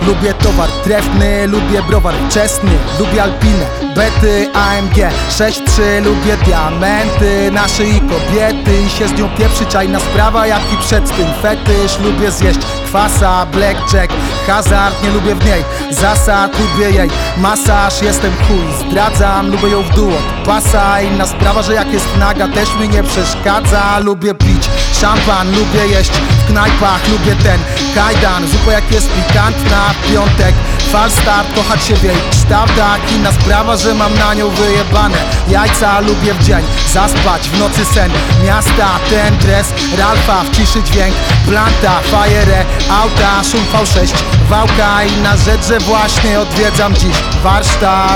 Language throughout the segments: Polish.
Lubię towar trefny, lubię browar wczesny. Lubię Alpinę, bety, AMG 6-3, lubię diamenty na szyi kobiety i się z nią pieprzy. Czajna sprawa jak i przed tym fetysz. Lubię zjeść kwasa, blackjack, hazard, nie lubię w niej zasad. Lubię jej masaż, jestem chuj, zdradzam. Lubię ją w dół od pasa. Inna sprawa, że jak jest naga też mi nie przeszkadza. Lubię pić szampan, lubię jeść w knajpach. Lubię ten kajdan, zupa jak jest pikantna w piątek. Falstart, kochać się w jej kształtach. Inna sprawa, że mam na nią wyjebane jajca. Lubię w dzień zaspać, w nocy sen miasta. Ten dres Ralfa, w ciszy dźwięk planta, fajere, auta, szum V6, wałka. Inna rzecz, że właśnie odwiedzam dziś warsztat.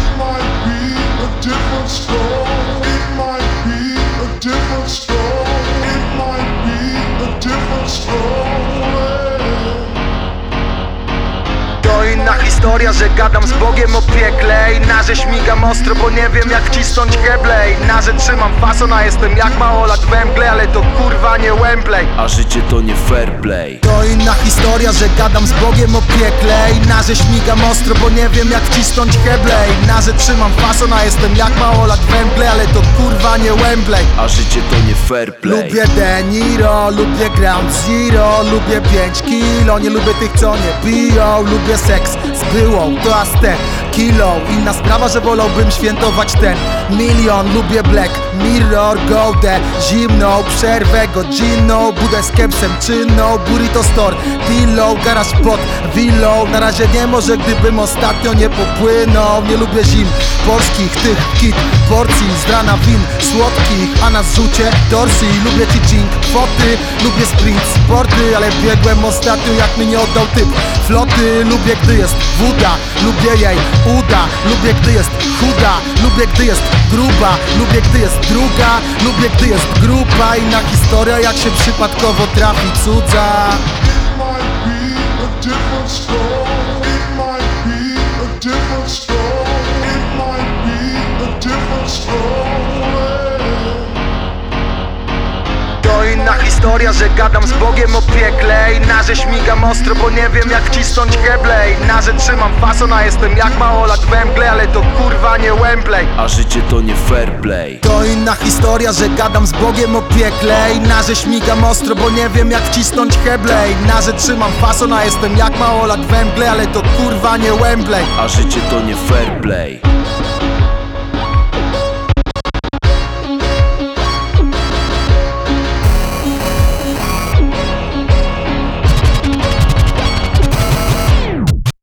To inna historia, że gadam z Bogiem o piekle. Inna, że śmigam ostro, bo nie wiem jak wcisnąć heble. Inna, że trzymam fason, a jestem jak małolat we mgle. Ale to kurwa nie Wembley, a życie to nie fair play. To inna historia, że gadam z Bogiem o piekle. Inna, że śmigam ostro, bo nie wiem jak wcisnąć heble. Inna, że trzymam fason, a jestem jak małolat we mgle. Ale to kurwa nie Wembley, a życie to nie fair play. Lubię De Niro, lubię Ground Zero. Lubię 5 kilo, nie lubię tych co nie piją. Lubię seks z byłą, to Azte kilo. Inna sprawa, że wolałbym świętować ten milion. Lubię Black Mirror, Goldę, zimną przerwę godzinną. Budę z kepsem czynną, burrito store, pillow, garaż pod willą. Na razie nie, może gdybym ostatnio nie popłynął. Nie lubię zim polskich, tych kit porcji z rana win słodkich, a na zrzucie torsji. Lubię teaching kwoty, lubię sprint sporty, ale biegłem ostatnio jak mi nie oddał typ floty. Lubię gdy jest woda, lubię jej uda. Lubię gdy jest chuda, lubię gdy jest gruba. Lubię gdy jest druga, lubię gdy jest grupa. Inna historia jak się przypadkowo trafi cudza. To inna historia, że gadam z Bogiem o piekle. Inna, że śmigam ostro, bo nie wiem jak wcisnąć heble. Inna, że trzymam fason, a jestem jak małolat we mgle. Ale to kurwa nie Wembley, a życie to nie fair play. To inna historia, że gadam z Bogiem o piekle. Inna, że śmigam ostro, bo nie wiem jak wcisnąć heble. Inna, że trzymam fason, a jestem jak małolat we mgle. Ale to kurwa nie Wembley, a życie to nie fair play.